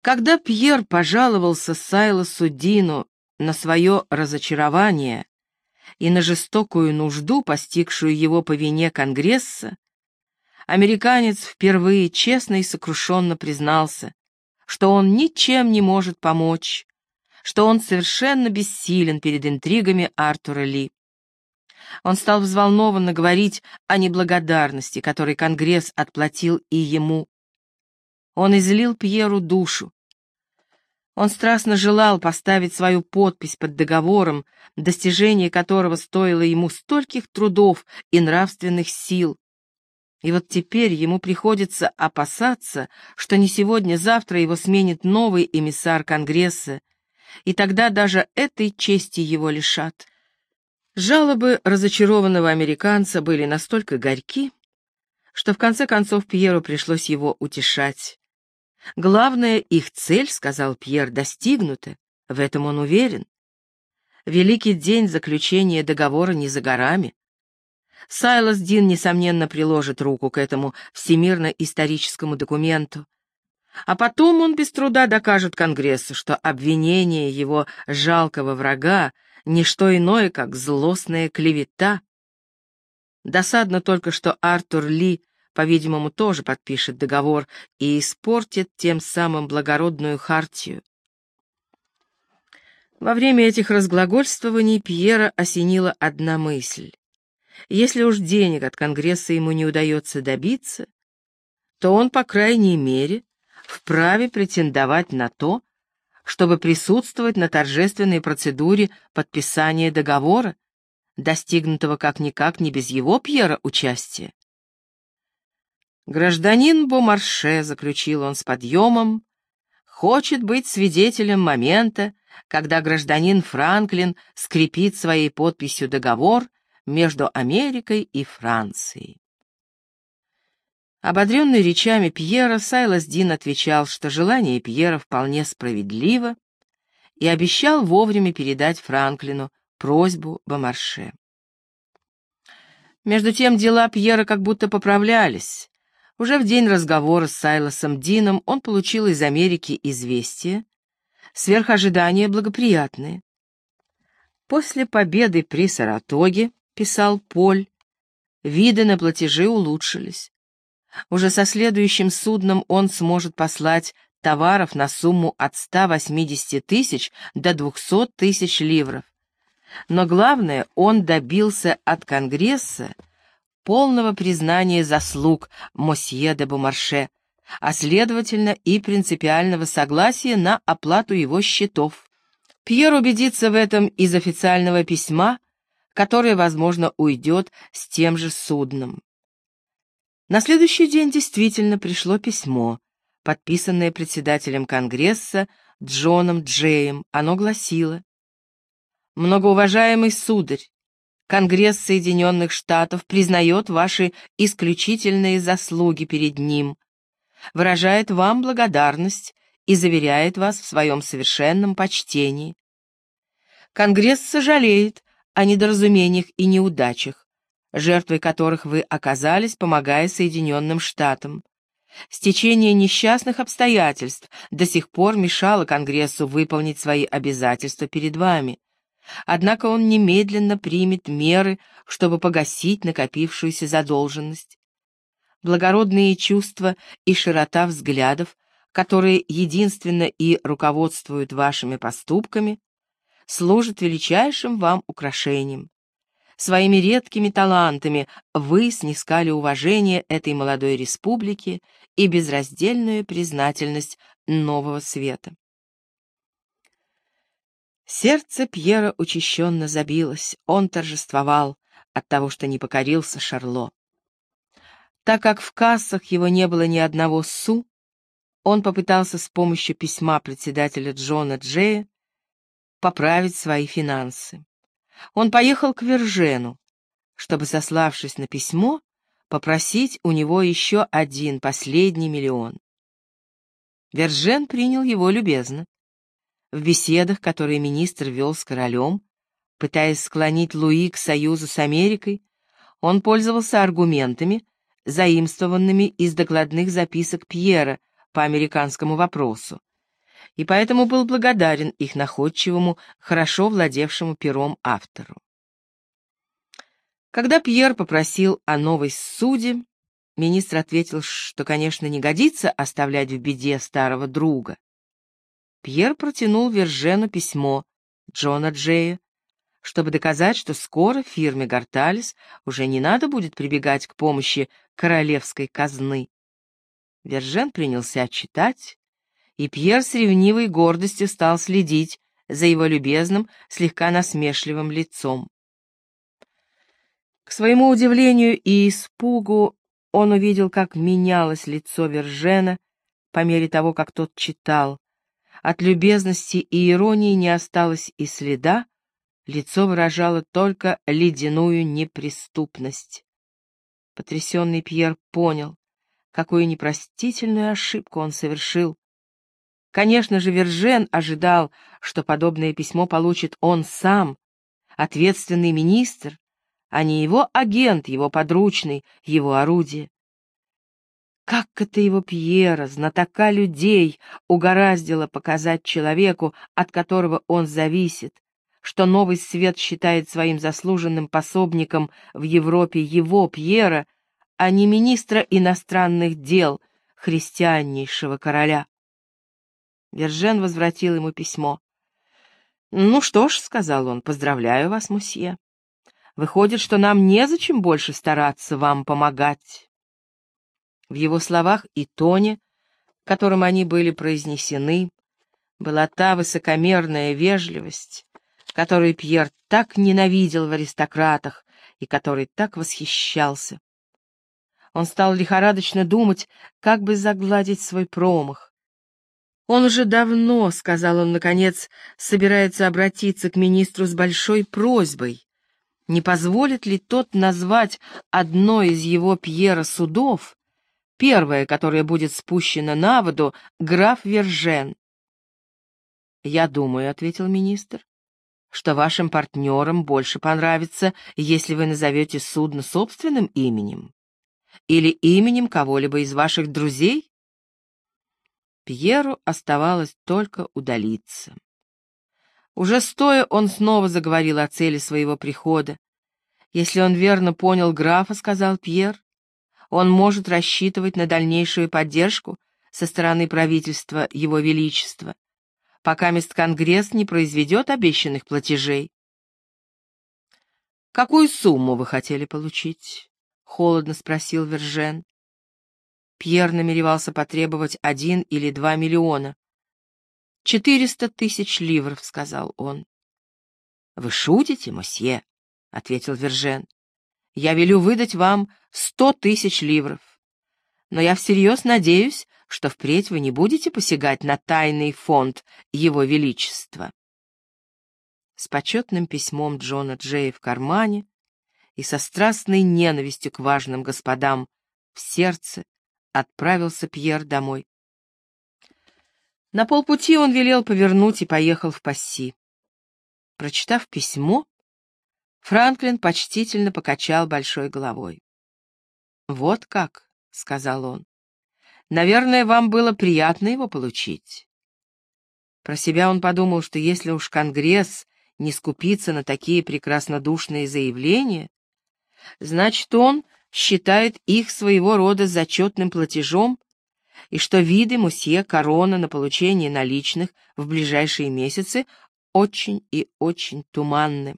Когда Пьер пожаловался Сайласу Дину на свое разочарование и на жестокую нужду, постигшую его по вине Конгресса, американец впервые честно и сокрушенно признался, что он ничем не может помочь, что он совершенно бессилен перед интригами Артура Ли. Он стал взволнованно говорить о неблагодарности, которой Конгресс отплатил и ему. Он излил Пьеру душу. Он страстно желал поставить свою подпись под договором, достижение которого стоило ему стольких трудов и нравственных сил. И вот теперь ему приходится опасаться, что не сегодня-завтра его сменит новый эмиссар Конгресса, и тогда даже этой чести его лишат. Жалобы разочарованного американца были настолько горьки, что в конце концов Пьеру пришлось его утешать. «Главная их цель, — сказал Пьер, — достигнута, в этом он уверен. Великий день заключения договора не за горами. Сайлас Дин, несомненно, приложит руку к этому всемирно-историческому документу, а потом он без труда докажет Конгрессу, что обвинение его жалкого врага — не что иное, как злостная клевета. Досадно только, что Артур Ли, по-видимому, тоже подпишет договор и испортит тем самым благородную хартию». Во время этих разглагольствований Пьера осенила одна мысль. Если уж денег от Конгресса ему не удается добиться, то он, по крайней мере, вправе претендовать на то, чтобы присутствовать на торжественной процедуре подписания договора, достигнутого как-никак не без его, Пьера, участия. «Гражданин Бомарше, — заключил он с подъемом, — хочет быть свидетелем момента, когда гражданин Франклин скрепит своей подписью договор между Америкой и Францией». Ободренный речами Пьера, Сайлас Дин отвечал, что желание Пьера вполне справедливо, и обещал вовремя передать Франклину просьбу Бомарше. Между тем дела Пьера как будто поправлялись. Уже в день разговора с Сайласом Дином он получил из Америки известие, сверх ожидания благоприятное. После победы при Саратоге, писал Поль, виды на платежи улучшились. Уже со следующим судном он сможет послать товаров на сумму от 180 тысяч до 200 тысяч ливров. Но главное, он добился от Конгресса полного признания заслуг мосье де Бомарше, а следовательно и принципиального согласия на оплату его счетов. Пьер убедится в этом из официального письма, которое, возможно, уйдет с тем же судном. На следующий день действительно пришло письмо, подписанное председателем Конгресса Джоном Джеем. Оно гласило: «Многоуважаемый сударь, Конгресс Соединенных Штатов признает ваши исключительные заслуги перед ним, выражает вам благодарность и заверяет вас в своем совершенном почтении. Конгресс сожалеет о недоразумениях и неудачах, жертвой которых вы оказались, помогая Соединенным Штатам. Стечение несчастных обстоятельств до сих пор мешало Конгрессу выполнить свои обязательства перед вами. Однако он немедленно примет меры, чтобы погасить накопившуюся задолженность. Благородные чувства и широта взглядов, которые единственно и руководствуют вашими поступками, служат величайшим вам украшением. Своими редкими талантами вы снискали уважение этой молодой республики и безраздельную признательность нового света». Сердце Пьера учащенно забилось, он торжествовал от того, что не покорился Шарло. Так как в кассах его не было ни одного су, он попытался с помощью письма председателя Джона Джея поправить свои финансы. Он поехал к Вержену, чтобы, сославшись на письмо, попросить у него еще один последний миллион. Вержен принял его любезно. В беседах, которые министр вел с королем, пытаясь склонить Луи к союзу с Америкой, он пользовался аргументами, заимствованными из докладных записок Пьера по американскому вопросу, и поэтому был благодарен их находчивому, хорошо владевшему пером автору. Когда Пьер попросил о новой ссуде, министр ответил, что, конечно, не годится оставлять в беде старого друга. Пьер протянул Вержену письмо Джона Джея, чтобы доказать, что скоро фирме Горталес уже не надо будет прибегать к помощи королевской казны. Вержен принялся читать, и Пьер с ревнивой гордостью стал следить за его любезным, слегка насмешливым лицом. К своему удивлению и испугу он увидел, как менялось лицо Вержена по мере того, как тот читал. От любезности и иронии не осталось и следа, лицо выражало только ледяную неприступность. Потрясенный Пьер понял, какую непростительную ошибку он совершил. Конечно же, Вержен ожидал, что подобное письмо получит он сам, ответственный министр, а не его агент, его подручный, его орудие. Как это его Пьера, знатока людей, угораздило показать человеку, от которого он зависит, что новый свет считает своим заслуженным пособником в Европе его, Пьера, а не министра иностранных дел, христианнейшего короля. Вержен возвратил ему письмо. «Ну что ж», — сказал он, — «поздравляю вас, мусье. Выходит, что нам незачем больше стараться вам помогать». В его словах и тоне, которым они были произнесены, была та высокомерная вежливость, которую Пьер так ненавидел в аристократах и которой так восхищался. Он стал лихорадочно думать, как бы загладить свой промах. Он уже давно, — сказал он наконец, — собирается обратиться к министру с большой просьбой. Не позволит ли тот назвать одно из его Пьера судов, первое, которое будет спущено на воду, граф Вержен? «Я думаю», — ответил министр, — «что вашим партнерам больше понравится, если вы назовете судно собственным именем или именем кого-либо из ваших друзей». Пьеру оставалось только удалиться. Уже стоя, он снова заговорил о цели своего прихода. «Если он верно понял графа, — сказал Пьер, — он может рассчитывать на дальнейшую поддержку со стороны правительства Его Величества, пока Конгресс не произведет обещанных платежей». «Какую сумму вы хотели получить?» — холодно спросил Вержен. Пьер намеревался потребовать 1 или 2 миллиона. 400 000 ливров, — сказал он. «Вы шутите, мосье?» — ответил Вержен. «Я велю выдать вам 100 000 ливров. Но я всерьез надеюсь, что впредь вы не будете посягать на тайный фонд Его Величества». С почетным письмом Джона Джея в кармане и со страстной ненавистью к важным господам в сердце отправился Пьер домой. На полпути он велел повернуть и поехал в Пасси. Прочитав письмо, Франклин почтительно покачал большой головой. «Вот как», — сказал он, — «наверное, вам было приятно его получить». Про себя он подумал, что если уж Конгресс не скупится на такие прекраснодушные заявления, значит, он считает их своего рода зачетным платежом, и что виды мусье Корона на получение наличных в ближайшие месяцы очень и очень туманны.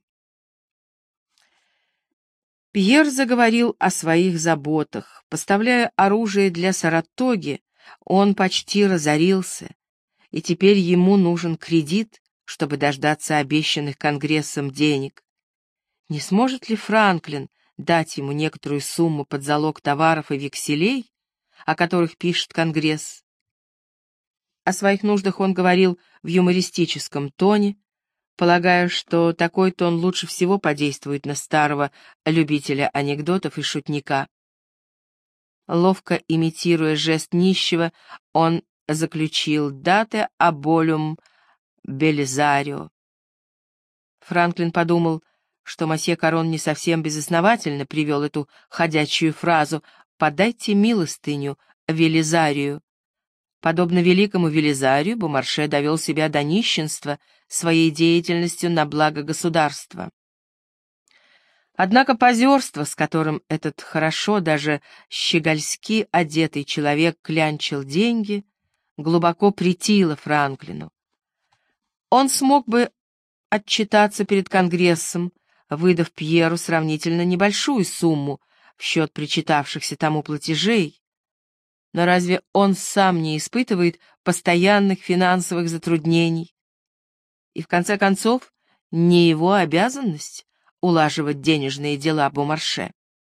Пьер заговорил о своих заботах. Поставляя оружие для Саратоги, он почти разорился, и теперь ему нужен кредит, чтобы дождаться обещанных Конгрессом денег. Не сможет ли Франклин дать ему некоторую сумму под залог товаров и векселей, о которых пишет Конгресс? О своих нуждах он говорил в юмористическом тоне, полагая, что такой тон лучше всего подействует на старого любителя анекдотов и шутника. Ловко имитируя жест нищего, он заключил «дате аболюм Белизарио». Франклин подумал, что мосье Корон не совсем безосновательно привел эту ходячую фразу «подайте милостыню Велизарию», Подобно великому Велизарию, Бомарше довел себя до нищенства своей деятельностью на благо государства. Однако позерство, с которым этот хорошо, даже щегольски одетый человек клянчил деньги, глубоко претило Франклину. Он смог бы отчитаться перед Конгрессом, выдав Пьеру сравнительно небольшую сумму в счет причитавшихся тому платежей. Но разве он сам не испытывает постоянных финансовых затруднений? И в конце концов, не его обязанность улаживать денежные дела Бомарше.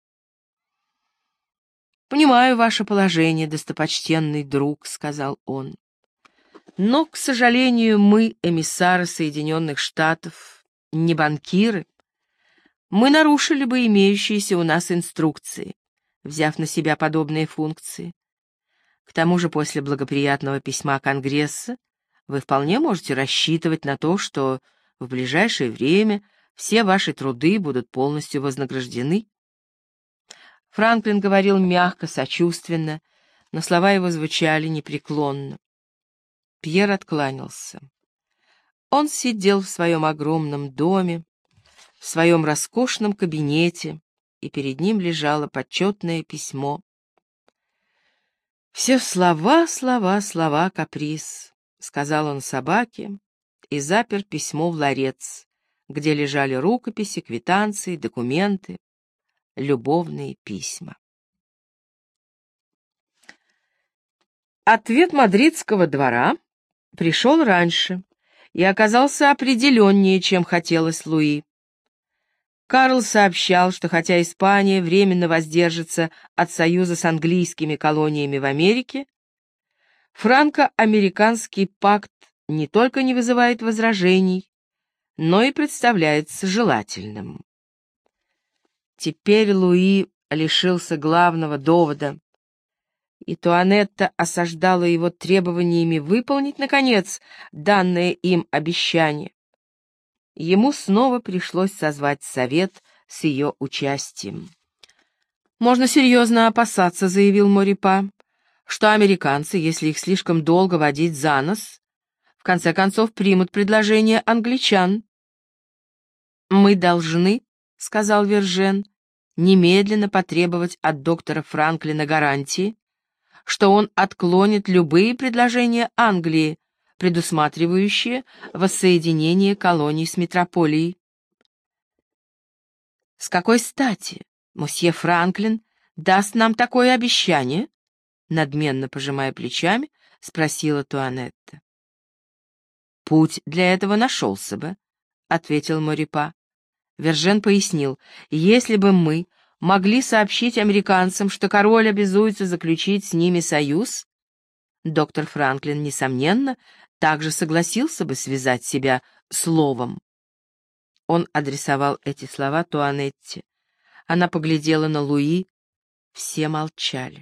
«Понимаю ваше положение, достопочтенный друг», — сказал он. «Но, к сожалению, мы, эмиссары Соединенных Штатов, не банкиры. Мы нарушили бы имеющиеся у нас инструкции, взяв на себя подобные функции. К тому же после благоприятного письма Конгресса вы вполне можете рассчитывать на то, что в ближайшее время все ваши труды будут полностью вознаграждены». Франклин говорил мягко, сочувственно, но слова его звучали непреклонно. Пьер откланялся. Он сидел в своем огромном доме, в своем роскошном кабинете, и перед ним лежало почетное письмо. «Все слова, слова, слова, каприз», — сказал он собаке и запер письмо в ларец, где лежали рукописи, квитанции, документы, любовные письма. Ответ мадридского двора пришел раньше и оказался определеннее, чем хотелось Луи. Карл сообщал, что хотя Испания временно воздержится от союза с английскими колониями в Америке, франко-американский пакт не только не вызывает возражений, но и представляется желательным. Теперь Луи лишился главного довода, и Туанетта осаждала его требованиями выполнить, наконец, данное им обещание. Ему снова пришлось созвать совет с ее участием. «Можно серьезно опасаться», — заявил Морипа, «что американцы, если их слишком долго водить за нос, в конце концов примут предложение англичан». «Мы должны», — сказал Вержен, «немедленно потребовать от доктора Франклина гарантии, что он отклонит любые предложения Англии, предусматривающие воссоединение колоний с метрополией». «С какой стати мосье Франклин даст нам такое обещание?» Надменно пожимая плечами, спросила Туанетта. «Путь для этого нашелся бы», — ответил Морипа. Вержен пояснил, «если бы мы могли сообщить американцам, что король обязуется заключить с ними союз, доктор Франклин, несомненно, также согласился бы связать себя словом». Он адресовал эти слова Туанетте. Она поглядела на Луи. Все молчали.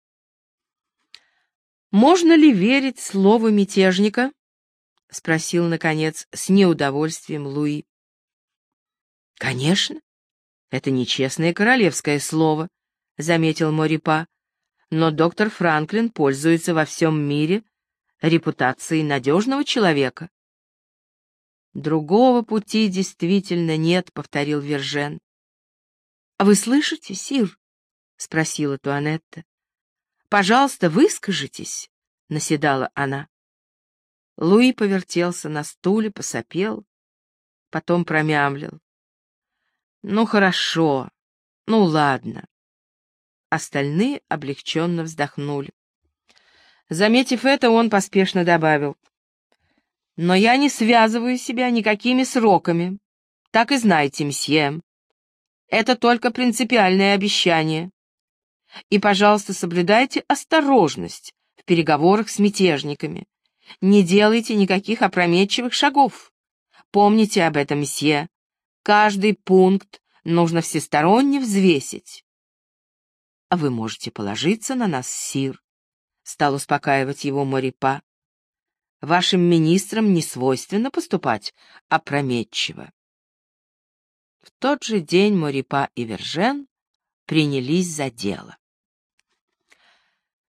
«Можно ли верить слову мятежника?» — спросил, наконец, с неудовольствием Луи. «Конечно, это нечестное королевское слово», — заметил Морипа, «но доктор Франклин пользуется во всем мире репутацией надежного человека». «Другого пути действительно нет», — повторил Вержен. «А вы слышите, сир?» — спросила Туанетта. «Пожалуйста, выскажитесь», — наседала она. Луи повертелся на стуле, посопел, потом промямлил. «Ну, хорошо, ну, ладно». Остальные облегченно вздохнули. Заметив это, он поспешно добавил: «Но я не связываю себя никакими сроками. Так и знайте, мсье. Это только принципиальное обещание. И, пожалуйста, соблюдайте осторожность в переговорах с мятежниками. Не делайте никаких опрометчивых шагов. Помните об этом, мсье. Каждый пункт нужно всесторонне взвесить». «А вы можете положиться на нас, сир», — стал успокаивать его Морипа. «Вашим министрам не свойственно поступать опрометчиво». В тот же день Морипа и Вержен принялись за дело.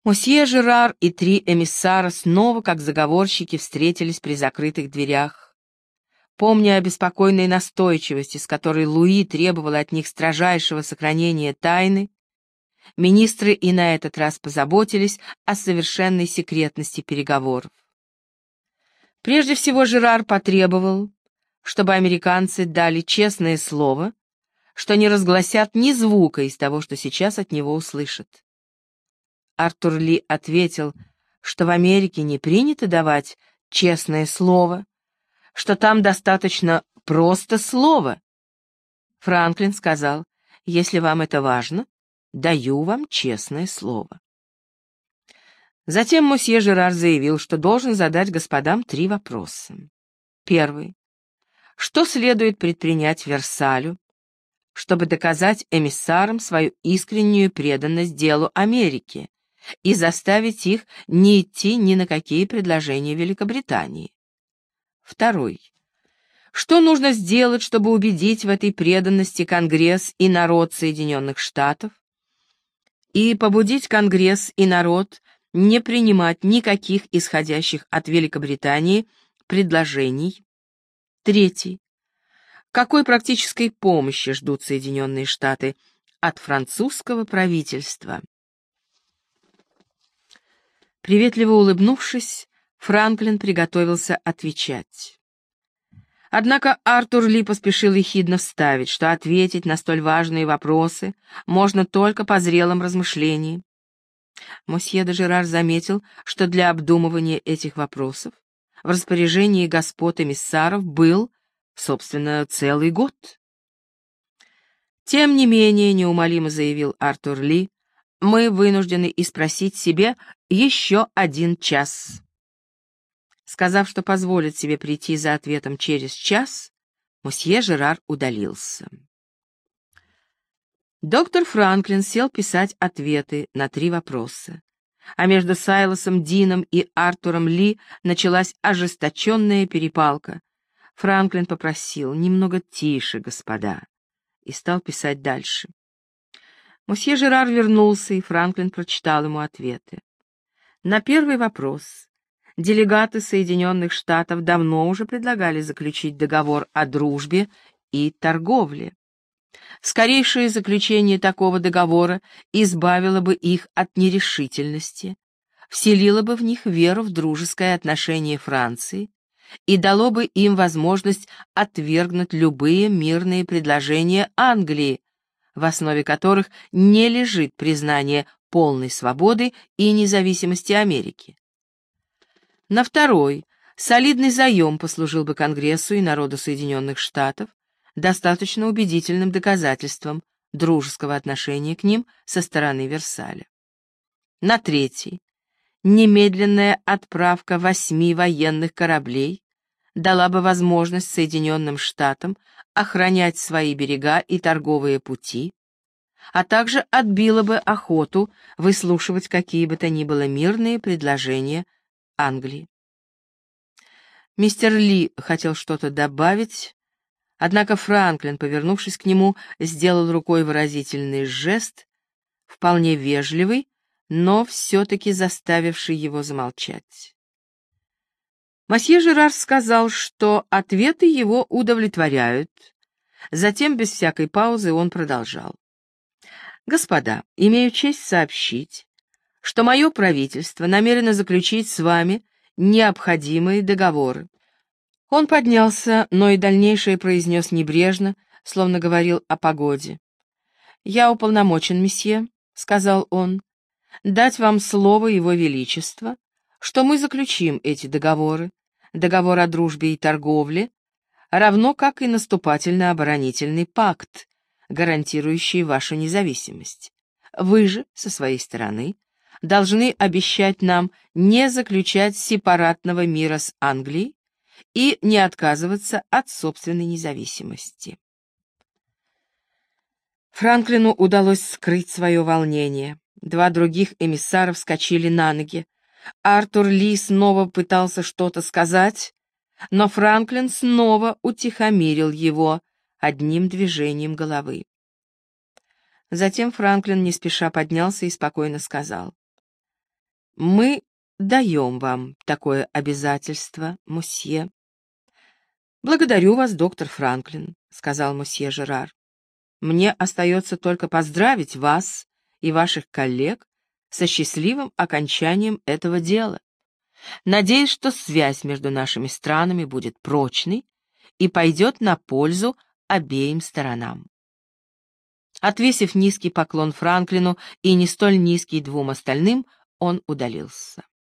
Мосье Жерар и 3 эмиссара снова, как заговорщики, встретились при закрытых дверях. Помня о беспокойной настойчивости, с которой Луи требовала от них строжайшего сохранения тайны, министры и на этот раз позаботились о совершенной секретности переговоров. Прежде всего Жерар потребовал, чтобы американцы дали честное слово, что не разгласят ни звука из того, что сейчас от него услышат. Артур Ли ответил, что в Америке не принято давать честное слово, что там достаточно просто слова. Франклин сказал, если вам это важно, даю вам честное слово. Затем мосье Жерар заявил, что должен задать господам 3 вопроса. Первый. Что следует предпринять Версалю, чтобы доказать эмиссарам свою искреннюю преданность делу Америки и заставить их не идти ни на какие предложения Великобритании? Второй. Что нужно сделать, чтобы убедить в этой преданности Конгресс и народ Соединенных Штатов и побудить Конгресс и народ не принимать никаких исходящих от Великобритании предложений? Третий. Какой практической помощи ждут Соединенные Штаты от французского правительства? Приветливо улыбнувшись, Франклин приготовился отвечать. Однако Артур Ли поспешил ехидно вставить, что ответить на столь важные вопросы можно только по зрелом размышлении. Мосье де Жерар заметил, что для обдумывания этих вопросов в распоряжении господ эмиссаров был, собственно, целый год. Тем не менее, неумолимо заявил Артур Ли, мы вынуждены испросить себе еще 1 час. Сказав, что позволит себе прийти за ответом через час, мосье Жерар удалился. Доктор Франклин сел писать ответы на 3 вопроса, а между Сайлосом Дином и Артуром Ли началась ожесточенная перепалка. Франклин попросил «немного тише, господа», и стал писать дальше. Мосье Жерар вернулся, и Франклин прочитал ему ответы. На первый вопрос. Делегаты Соединенных Штатов давно уже предлагали заключить договор о дружбе и торговле. Скорейшее заключение такого договора избавило бы их от нерешительности, вселило бы в них веру в дружеское отношение Франции и дало бы им возможность отвергнуть любые мирные предложения Англии, в основе которых не лежит признание полной свободы и независимости Америки. На второй, солидный заем послужил бы Конгрессу и народу Соединенных Штатов достаточно убедительным доказательством дружеского отношения к ним со стороны Версаля. На третий, немедленная отправка 8 военных кораблей дала бы возможность Соединенным Штатам охранять свои берега и торговые пути, а также отбила бы охоту выслушивать какие бы то ни было мирные предложения Англии. Мистер Ли хотел что-то добавить, однако Франклин, повернувшись к нему, сделал рукой выразительный жест, вполне вежливый, но все-таки заставивший его замолчать. Мосье Жерар сказал, что ответы его удовлетворяют. Затем, без всякой паузы, он продолжал. «Господа, имею честь сообщить, что мое правительство намерено заключить с вами необходимые договоры». Он поднялся, но и дальнейшее произнес небрежно, словно говорил о погоде. «Я уполномочен, месье», — сказал он, — «дать вам слово Его Величества, что мы заключим эти договоры, договор о дружбе и торговле, равно как и наступательно-оборонительный пакт, гарантирующий вашу независимость. Вы же, со своей стороны, должны обещать нам не заключать сепаратного мира с Англией и не отказываться от собственной независимости». Франклину удалось скрыть свое волнение. 2 других эмиссара вскочили на ноги. Артур Ли снова пытался что-то сказать, но Франклин снова утихомирил его одним движением головы. Затем Франклин не спеша поднялся и спокойно сказал: Мы даем вам такое обязательство, мусье. Благодарю вас, доктор Франклин, сказал мусье Жерар. Мне остается только поздравить вас и ваших коллег со счастливым окончанием этого дела. Надеюсь, что связь между нашими странами будет прочной и пойдет на пользу обеим сторонам. Отвесив низкий поклон Франклину и не столь низкий двум остальным, он удалился.